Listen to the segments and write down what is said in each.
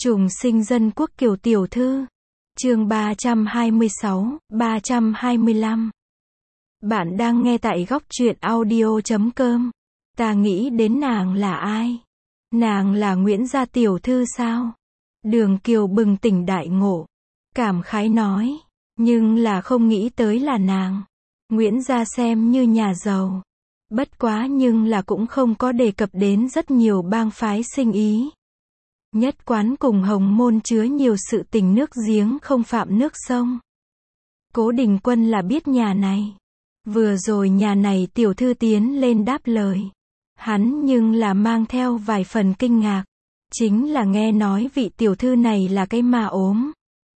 Trùng sinh dân quốc Kiều tiểu thư. Chương 326, 325. Bạn đang nghe tại góc truyện audio.com. Ta nghĩ đến nàng là ai? Nàng là Nguyễn gia tiểu thư sao? Đường Kiều bừng tỉnh đại ngộ, cảm khái nói, nhưng là không nghĩ tới là nàng. Nguyễn gia xem như nhà giàu, bất quá nhưng là cũng không có đề cập đến rất nhiều bang phái sinh ý. Nhất quán cùng Hồng môn chứa nhiều sự tình nước giếng không phạm nước sông. Cố Đình Quân là biết nhà này. Vừa rồi nhà này tiểu thư tiến lên đáp lời. Hắn nhưng là mang theo vài phần kinh ngạc. Chính là nghe nói vị tiểu thư này là cái ma ốm.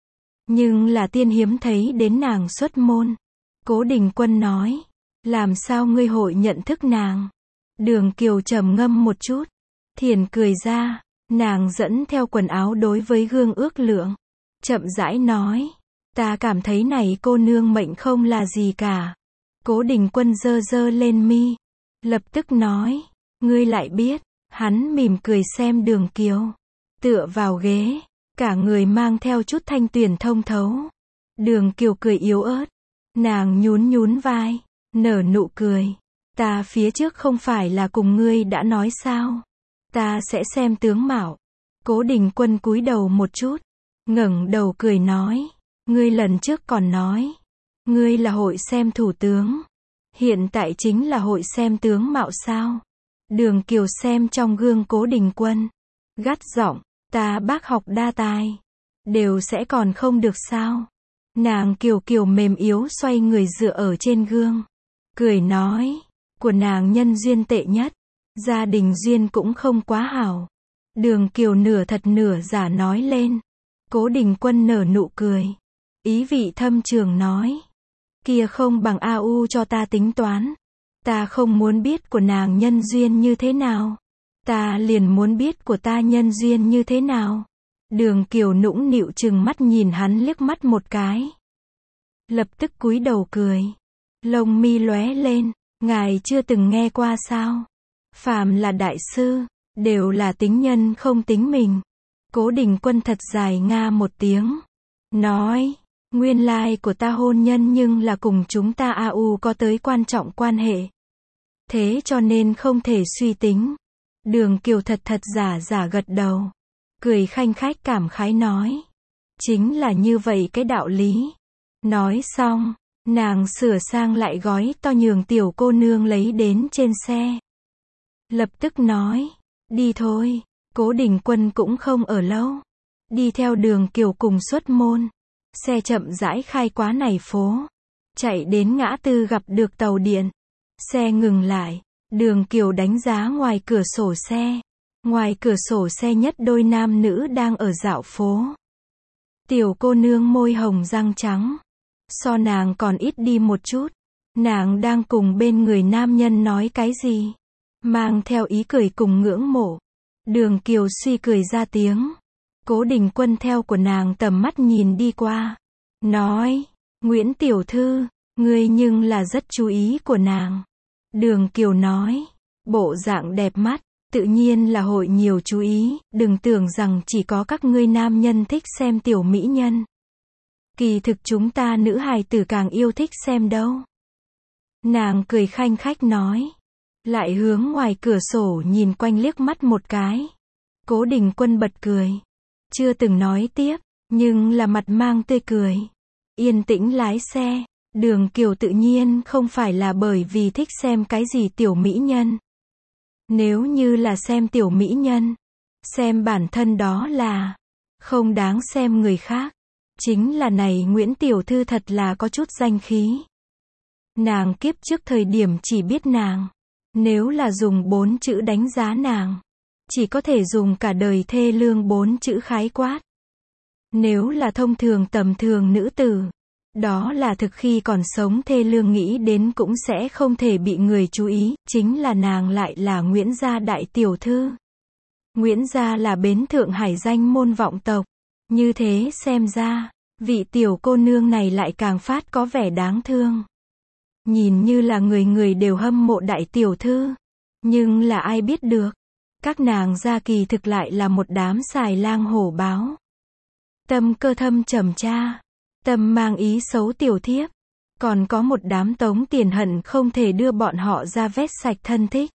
Nhưng là tiên hiếm thấy đến nàng xuất môn. Cố Đình Quân nói, làm sao ngươi hội nhận thức nàng? Đường Kiều trầm ngâm một chút, thiền cười ra. Nàng dẫn theo quần áo đối với gương ước lượng, chậm rãi nói, ta cảm thấy này cô nương mệnh không là gì cả. Cố Đình Quân giơ giơ lên mi, lập tức nói, ngươi lại biết. Hắn mỉm cười xem Đường Kiều, tựa vào ghế, cả người mang theo chút thanh tuyền thông thấu. Đường Kiều cười yếu ớt, nàng nhún nhún vai, nở nụ cười, ta phía trước không phải là cùng ngươi đã nói sao? Ta sẽ xem tướng mạo. Cố Đình Quân cúi đầu một chút, ngẩng đầu cười nói, ngươi lần trước còn nói, ngươi là hội xem thủ tướng, hiện tại chính là hội xem tướng mạo sao? Đường Kiều xem trong gương Cố Đình Quân, gắt giọng, ta bác học đa tài, đều sẽ còn không được sao? Nàng kiều kiều mềm yếu xoay người dựa ở trên gương, cười nói, của nàng nhân duyên tệ nhất. Gia đình duyên cũng không quá hảo. Đường Kiều nửa thật nửa giả nói lên. Cố Đình Quân nở nụ cười, ý vị thâm trường nói, kia không bằng AU cho ta tính toán. Ta không muốn biết của nàng nhân duyên như thế nào, ta liền muốn biết của ta nhân duyên như thế nào. Đường Kiều nũng nịu chừng mắt nhìn hắn liếc mắt một cái, lập tức cúi đầu cười, lông mi lóe lên, ngài chưa từng nghe qua sao? Phàm là đại sư, đều là tính nhân không tính mình. Cố Đình Quân thật dài nga một tiếng, nói, nguyên lai của ta hôn nhân nhưng là cùng chúng ta AU có tới quan trọng quan hệ. Thế cho nên không thể suy tính. Đường Kiều thật thật giả giả gật đầu, cười khanh khách cảm khái nói, chính là như vậy cái đạo lý. Nói xong, nàng sửa sang lại gói to nhường tiểu cô nương lấy đến trên xe. Lập tức nói, đi thôi. Cố Đình Quân cũng không ở lâu, đi theo Đường Kiều cùng xuất môn. Xe chậm rãi khai quá này phố, chạy đến ngã tư gặp được tàu điện. Xe ngừng lại, Đường Kiều đánh giá ngoài cửa sổ xe. Ngoài cửa sổ xe nhất đôi nam nữ đang ở dạo phố. Tiểu cô nương môi hồng răng trắng, so nàng còn ít đi một chút. Nàng đang cùng bên người nam nhân nói cái gì, mang theo ý cười cùng ngưỡng mộ. Đường Kiều suy cười ra tiếng. Cố Đình Quân theo của nàng tầm mắt nhìn đi qua, nói, Nguyễn tiểu thư, ngươi nhưng là rất chú ý của nàng. Đường Kiều nói, bộ dạng đẹp mắt, tự nhiên là hội nhiều chú ý, đừng tưởng rằng chỉ có các ngươi nam nhân thích xem tiểu mỹ nhân. Kỳ thực chúng ta nữ hài tử càng yêu thích xem đâu. Nàng cười khanh khách nói, lại hướng ngoài cửa sổ nhìn quanh liếc mắt một cái. Cố Đình Quân bật cười, chưa từng nói tiếp, nhưng là mặt mang tươi cười. Yên tĩnh lái xe. Đường Kiều tự nhiên không phải là bởi vì thích xem cái gì tiểu mỹ nhân. Nếu như là xem tiểu mỹ nhân, xem bản thân đó là không đáng xem người khác. Chính là này Nguyễn tiểu thư thật là có chút danh khí. Nàng kiếp trước thời điểm chỉ biết nàng, nếu là dùng 4 chữ đánh giá nàng, chỉ có thể dùng cả đời thê lương 4 chữ khái quát. Nếu là thông thường tầm thường nữ tử, đó là thực khi còn sống thê lương nghĩ đến cũng sẽ không thể bị người chú ý. Chính là nàng lại là Nguyễn gia đại tiểu thư. Nguyễn gia là bến Thượng Hải danh môn vọng tộc. Như thế xem ra, vị tiểu cô nương này lại càng phát có vẻ đáng thương. Nhìn như là người người đều hâm mộ đại tiểu thư, nhưng là ai biết được, Các nàng gia kỳ thực lại là một đám xài lang hổ báo. Tâm cơ thâm trầm tra, tâm mang ý xấu tiểu thiếp. Còn có một đám tống tiền hận không thể đưa bọn họ ra vét sạch thân thích.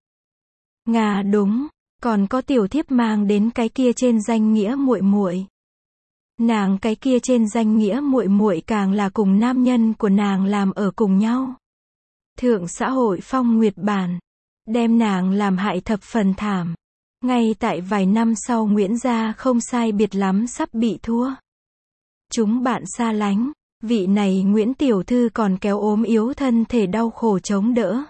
Ngà đúng, còn có tiểu thiếp mang đến cái kia trên danh nghĩa muội muội. Nàng cái kia trên danh nghĩa muội muội càng là cùng nam nhân của nàng làm ở cùng nhau. Thượng xã hội phong nguyệt bản, đem nàng làm hại thập phần thảm. Ngay tại vài năm sau Nguyễn gia không sai biệt lắm sắp bị thua. Chúng bạn xa lánh, vị này Nguyễn tiểu thư còn kéo ốm yếu thân thể đau khổ chống đỡ.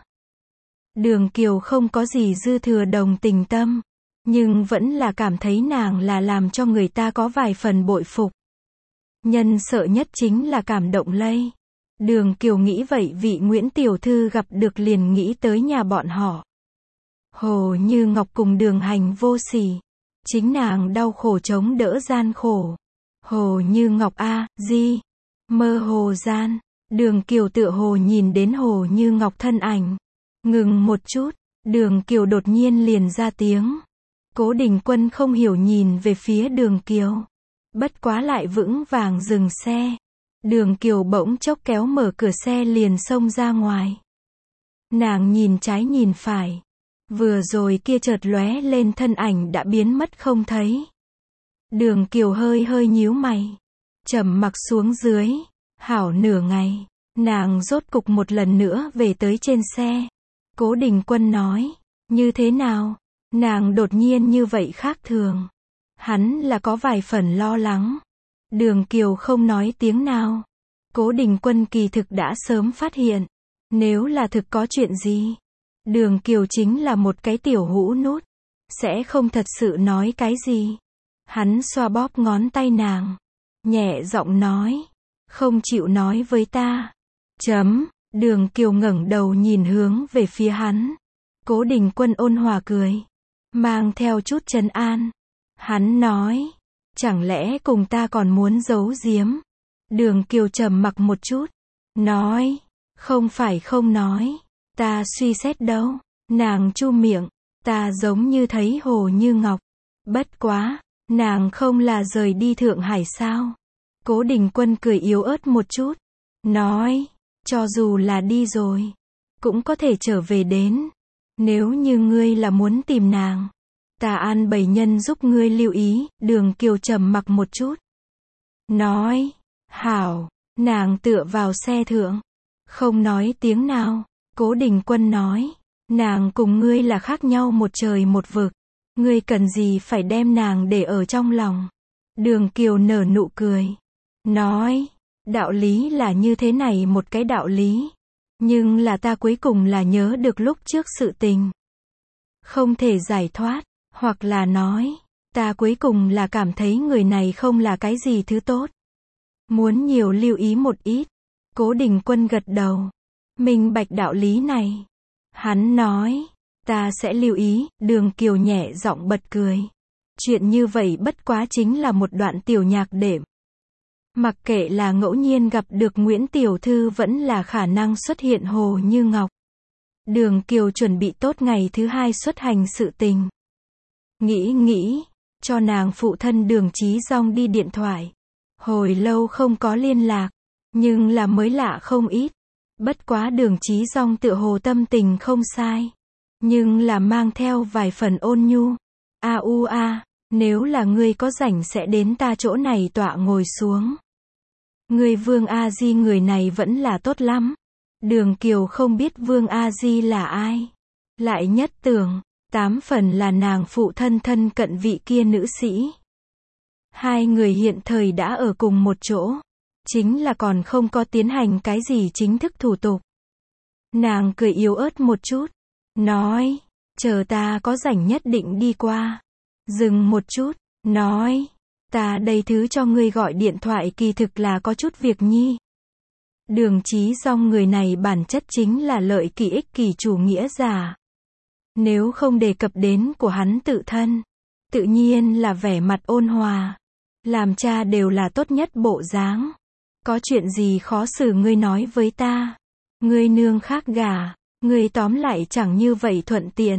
Đường Kiều không có gì dư thừa đồng tình tâm, nhưng vẫn là cảm thấy nàng là làm cho người ta có vài phần bội phục. Nhân sợ nhất chính là cảm động lây. Đường Kiều nghĩ vậy vị Nguyễn tiểu thư gặp được liền nghĩ tới nhà bọn họ. Hồ Như Ngọc cùng Đường Hành vô sỉ, chính nàng đau khổ chống đỡ gian khổ. Hồ Như Ngọc a, di, mơ hồ gian. Đường Kiều tựa hồ nhìn đến Hồ Như Ngọc thân ảnh. Ngừng một chút, Đường Kiều đột nhiên liền ra tiếng. Cố Đình Quân không hiểu nhìn về phía Đường Kiều. Bất quá lại vững vàng dừng xe. Đường Kiều bỗng chốc kéo mở cửa xe liền xông ra ngoài. Nàng nhìn trái nhìn phải. Vừa rồi kia chợt lóe lên thân ảnh đã biến mất không thấy. Đường Kiều hơi hơi nhíu mày. Trầm mặc xuống dưới. Hảo nửa ngày, nàng rốt cục một lần nữa về tới trên xe. Cố Đình Quân nói, như thế nào? Nàng đột nhiên như vậy khác thường. Hắn là có vài phần lo lắng. Đường Kiều không nói tiếng nào. Cố Đình Quân kỳ thực đã sớm phát hiện. Nếu là thực có chuyện gì, Đường Kiều chính là một cái tiểu hũ nút. Sẽ không thật sự nói cái gì. Hắn xoa bóp ngón tay nàng. Nhẹ giọng nói. Không chịu nói với ta. Đường Kiều ngẩng đầu nhìn hướng về phía hắn. Cố Đình Quân ôn hòa cười. Mang theo chút trấn an. Hắn nói. Chẳng lẽ cùng ta còn muốn giấu giếm? Đường Kiều trầm mặc một chút. Nói. Không phải không nói. Ta suy xét đâu. Nàng chu miệng. Ta giống như thấy Hồ Như Ngọc. Bất quá. Nàng không là rời đi Thượng Hải sao? Cố Đình Quân cười yếu ớt một chút. Nói. Cho dù là đi rồi. Cũng có thể trở về đến. Nếu như ngươi là muốn tìm nàng. Ta an bày nhân giúp ngươi lưu ý. Đường Kiều trầm mặc một chút. Nói. Hảo. Nàng tựa vào xe thượng. Không nói tiếng nào. Cố Đình Quân nói. Nàng cùng ngươi là khác nhau một trời một vực. Ngươi cần gì phải đem nàng để ở trong lòng. Đường Kiều nở nụ cười. Nói. Đạo lý là như thế này một cái đạo lý. Nhưng là ta cuối cùng là nhớ được lúc trước sự tình. Không thể giải thoát. Hoặc là nói. Ta cuối cùng là cảm thấy người này không là cái gì thứ tốt. Muốn nhiều lưu ý một ít. Cố Đình Quân gật đầu. Minh bạch đạo lý này. Hắn nói. Ta sẽ lưu ý. Đường Kiều nhẹ giọng bật cười. Chuyện như vậy bất quá chính là một đoạn tiểu nhạc đệm. Mặc kệ là ngẫu nhiên gặp được Nguyễn tiểu thư vẫn là khả năng xuất hiện Hồ Như Ngọc. Đường Kiều chuẩn bị tốt ngày thứ hai xuất hành sự tình. Nghĩ, cho nàng phụ thân Đường Chí Dong đi điện thoại. Hồi lâu không có liên lạc, nhưng là mới lạ không ít. Bất quá Đường Chí Dong tựa hồ tâm tình không sai, nhưng là mang theo vài phần ôn nhu. Nếu là ngươi có rảnh sẽ đến ta chỗ này tọa ngồi xuống. Ngươi Vương A Di người này vẫn là tốt lắm. Đường Kiều không biết Vương A Di là ai. Lại nhất tưởng, 8 phần là nàng phụ thân thân cận vị kia nữ sĩ. Hai người hiện thời đã ở cùng một chỗ. Chính là còn không có tiến hành cái gì chính thức thủ tục. Nàng cười yếu ớt một chút. Nói, chờ ta có rảnh nhất định đi qua. Dừng một chút, nói, ta đây thứ cho ngươi gọi điện thoại kỳ thực là có chút việc nhi. Đường Chí Dong người này bản chất chính là lợi kỷ ích kỷ chủ nghĩa giả. Nếu không đề cập đến của hắn tự thân, tự nhiên là vẻ mặt ôn hòa. Làm cha đều là tốt nhất bộ dáng. Có chuyện gì khó xử ngươi nói với ta. Ngươi nương khác gả, ngươi tóm lại chẳng như vậy thuận tiện.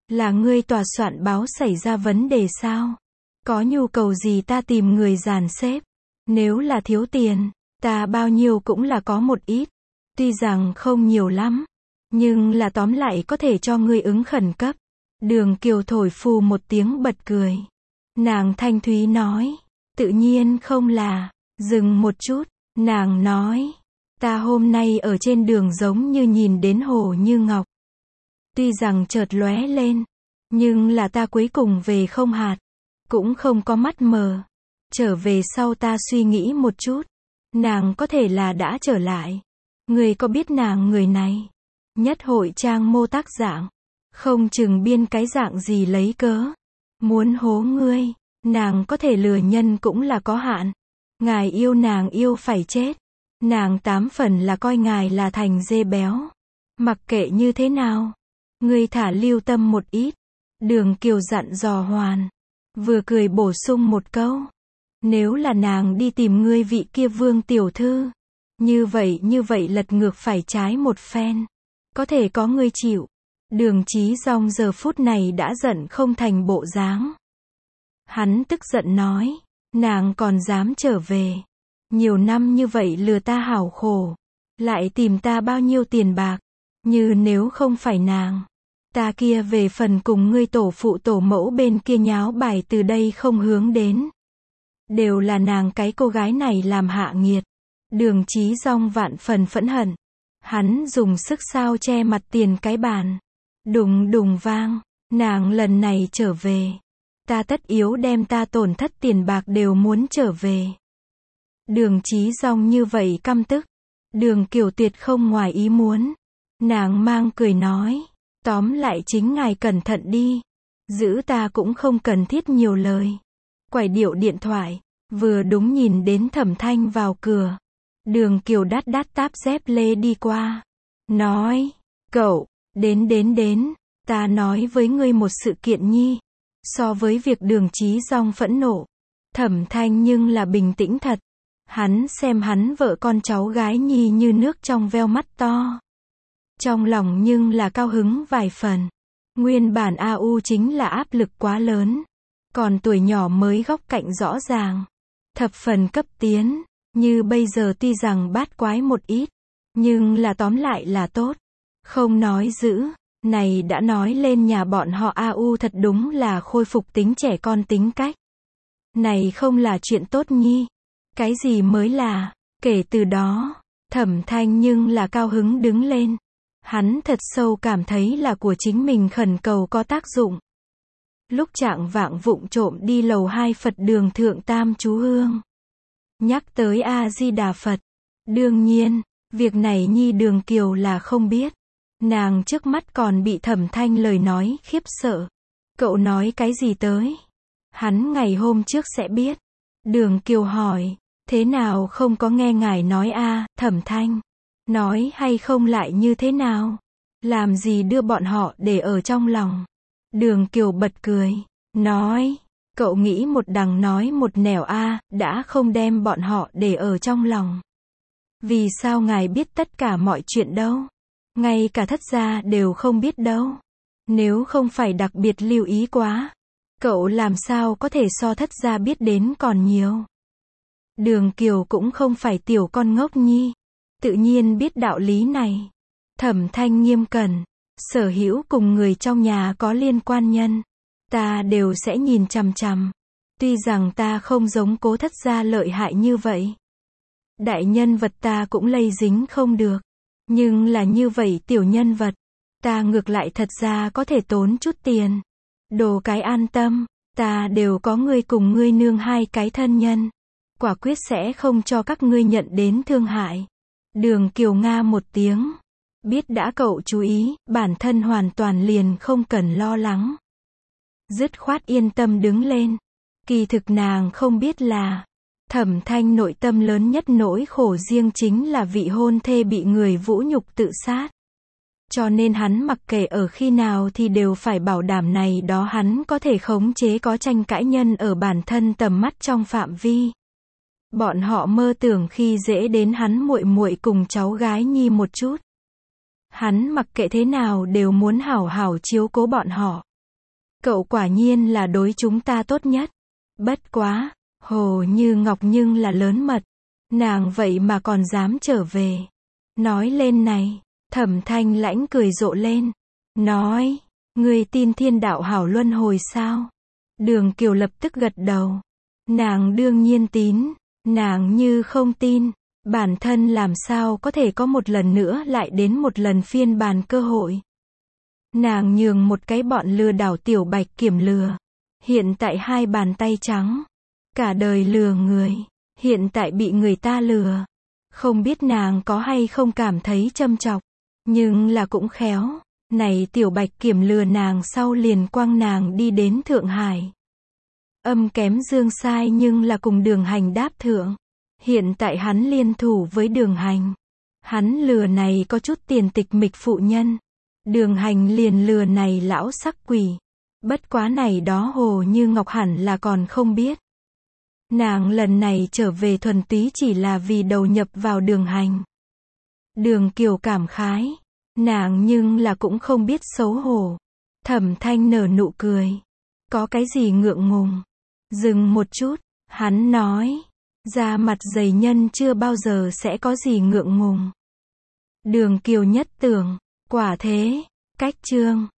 Là ngươi tòa soạn báo xảy ra vấn đề sao? Có nhu cầu gì ta tìm người dàn xếp. Nếu là thiếu tiền, ta bao nhiêu cũng là có một ít. Tuy rằng không nhiều lắm, nhưng là tóm lại có thể cho ngươi ứng khẩn cấp. Đường Kiều thổi phù một tiếng bật cười. Nàng thanh thúy nói, tự nhiên không là. Dừng một chút, nàng nói, ta hôm nay ở trên đường giống như nhìn đến hồ như ngọc. Tuy rằng chợt lóe lên, nhưng là ta cuối cùng về không hạt, cũng không có mắt mờ. Trở về sau ta suy nghĩ một chút, nàng có thể là đã trở lại. Người có biết nàng người này? Nhất hội trang mô tác dạng, không chừng biên cái dạng gì lấy cớ. Muốn hố ngươi, nàng có thể lừa nhân cũng là có hạn. Ngài yêu nàng yêu phải chết. Nàng 8 phần là coi ngài là thành dê béo. Mặc kệ như thế nào, ngươi thả lưu tâm một ít. Đường Kiều dặn dò hoàn. Vừa cười bổ sung một câu. Nếu là nàng đi tìm ngươi vị kia Vương tiểu thư, như vậy lật ngược phải trái một phen. Có thể có ngươi chịu. Đường Chí Dong giờ phút này đã giận không thành bộ dáng. Hắn tức giận nói, nàng còn dám trở về. Nhiều năm như vậy lừa ta hảo khổ. Lại tìm ta bao nhiêu tiền bạc. Như nếu không phải nàng, ta kia về phần cùng ngươi tổ phụ tổ mẫu bên kia nháo bài từ đây không hướng đến. Đều là nàng cái cô gái này làm hạ nghiệt. Đường Chí Dong vạn phần phẫn hận. Hắn dùng sức sao che mặt tiền cái bàn. Đùng đùng vang. Nàng lần này trở về, ta tất yếu đem ta tổn thất tiền bạc đều muốn trở về. Đường Chí Dong như vậy căm tức. Đường Kiều tuyệt không ngoài ý muốn. Nàng mang cười nói, tóm lại chính ngài cẩn thận đi. Giữ ta cũng không cần thiết nhiều lời. Quải điệu điện thoại, vừa đúng nhìn đến Thẩm Thanh vào cửa. Đường Kiều đát đát táp dép lê đi qua. Nói, cậu, đến, ta nói với ngươi một sự kiện nhi. So với việc Đường Chí Dong phẫn nộ, Thẩm Thanh nhưng là bình tĩnh thật. Hắn xem hắn vợ con cháu gái nhi như nước trong veo mắt to. Trong lòng nhưng là cao hứng vài phần. Nguyên bản AU chính là áp lực quá lớn. Còn tuổi nhỏ mới góc cạnh rõ ràng. Thập phần cấp tiến. Như bây giờ tuy rằng bát quái một ít, nhưng là tóm lại là tốt. Không nói dữ. Này đã nói lên nhà bọn họ AU thật đúng là khôi phục tính trẻ con tính cách. Này không là chuyện tốt nhi. Cái gì mới là, kể từ đó, Thẩm Thanh nhưng là cao hứng đứng lên. Hắn thật sâu cảm thấy là của chính mình khẩn cầu có tác dụng. Lúc trạng vạng vụng trộm đi lầu 2 Phật đường Thượng Tam chú Hương. Nhắc tới A-di-đà Phật. Đương nhiên, việc này nhi Đường Kiều là không biết. Nàng trước mắt còn bị Thẩm Thanh lời nói khiếp sợ. Cậu nói cái gì tới? Hắn ngày hôm trước sẽ biết. Đường Kiều hỏi, thế nào không có nghe ngài nói a? Thẩm Thanh. Nói hay không lại như thế nào? Làm gì đưa bọn họ để ở trong lòng? Đường Kiều bật cười, nói, cậu nghĩ một đằng nói một nẻo a, đã không đem bọn họ để ở trong lòng. Vì sao ngài biết tất cả mọi chuyện đâu? Ngay cả thất gia đều không biết đâu. Nếu không phải đặc biệt lưu ý quá, cậu làm sao có thể so thất gia biết đến còn nhiều. Đường Kiều cũng không phải tiểu con ngốc nhi. Tự nhiên biết đạo lý này. Thẩm Thanh nghiêm cẩn. Sở hữu cùng người trong nhà có liên quan nhân, ta đều sẽ nhìn chằm chằm. Tuy rằng ta không giống Cố thất gia lợi hại như vậy. Đại nhân vật ta cũng lây dính không được. Nhưng là như vậy tiểu nhân vật, ta ngược lại thật ra có thể tốn chút tiền. Đồ cái an tâm, ta đều có ngươi cùng ngươi nương hai cái thân nhân. Quả quyết sẽ không cho các ngươi nhận đến thương hại. Đường Kiều nga một tiếng. Biết đã cậu chú ý, bản thân hoàn toàn liền không cần lo lắng. Dứt khoát yên tâm đứng lên. Kỳ thực nàng không biết là, Thẩm Thanh nội tâm lớn nhất nỗi khổ riêng chính là vị hôn thê bị người vũ nhục tự sát. Cho nên hắn mặc kệ ở khi nào thì đều phải bảo đảm này đó hắn có thể khống chế có tranh cãi nhân ở bản thân tầm mắt trong phạm vi. Bọn họ mơ tưởng khi dễ đến hắn muội muội cùng cháu gái nhi một chút. Hắn mặc kệ thế nào đều muốn hảo hảo chiếu cố bọn họ. Cậu quả nhiên là đối chúng ta tốt nhất. Bất quá, Hồ Như Ngọc nhưng là lớn mật. Nàng vậy mà còn dám trở về. Nói lên này, Thẩm Thanh Lãnh cười rộ lên. Nói, ngươi tin thiên đạo hảo luân hồi sao? Đường Kiều lập tức gật đầu. Nàng đương nhiên tín. Nàng như không tin, bản thân làm sao có thể có một lần nữa lại đến một lần phiên bản cơ hội. Nàng nhường một cái bọn lừa đảo Tiểu Bạch Kiểm lừa. Hiện tại hai bàn tay trắng. Cả đời lừa người. Hiện tại bị người ta lừa. Không biết nàng có hay không cảm thấy châm chọc. Nhưng là cũng khéo. Này Tiểu Bạch Kiểm lừa nàng sau liền quăng nàng đi đến Thượng Hải. Âm kém dương sai nhưng là cùng Đường Hành đáp thượng. Hiện tại hắn liên thủ với Đường Hành. Hắn lừa này có chút tiền tịch mịch phụ nhân. Đường Hành liền lừa này lão sắc quỷ. Bất quá này đó Hồ Như Ngọc hẳn là còn không biết. Nàng lần này trở về thuần túy chỉ là vì đầu nhập vào Đường Hành. Đường Kiều cảm khái. Nàng nhưng là cũng không biết xấu hổ. Thẩm Thanh nở nụ cười. Có cái gì ngượng ngùng. Dừng một chút, hắn nói. Da mặt dày nhân chưa bao giờ sẽ có gì ngượng ngùng. Đường Kiều nhất tưởng. Quả thế. Cách chương.